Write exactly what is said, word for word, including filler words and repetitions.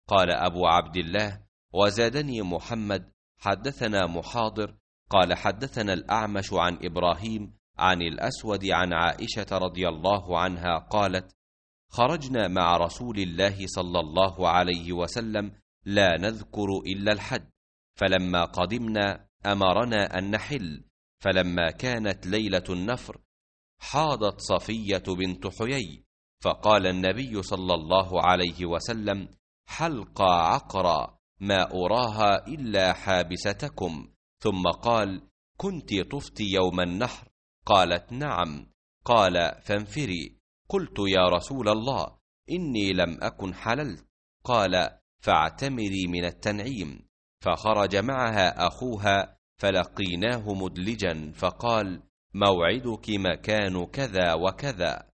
قال أبو عبد الله: وزادني محمد حدثنا محاضر قال حدثنا الأعمش عن إبراهيم عن الأسود عن عائشة رضي الله عنها قالت: خرجنا مع رسول الله صلى الله عليه وسلم لا نذكر إلا الحج، فلما قدمنا أمرنا أن نحل، فلما كانت ليلة النفر حاضت صفية بنت حيي، فقال النبي صلى الله عليه وسلم: حلقى عقرى ما أراها إلا حابستكم. ثم قال: كنت طفت يوم النحر؟ قالت: نعم. قال: فانفري. قلت: يا رسول الله، إني لم أكن حللت. قال: فاعتمري من التنعيم. فخرج معها أخوها فلقيناه مدلجا، فقال: موعدك مكان كذا وكذا.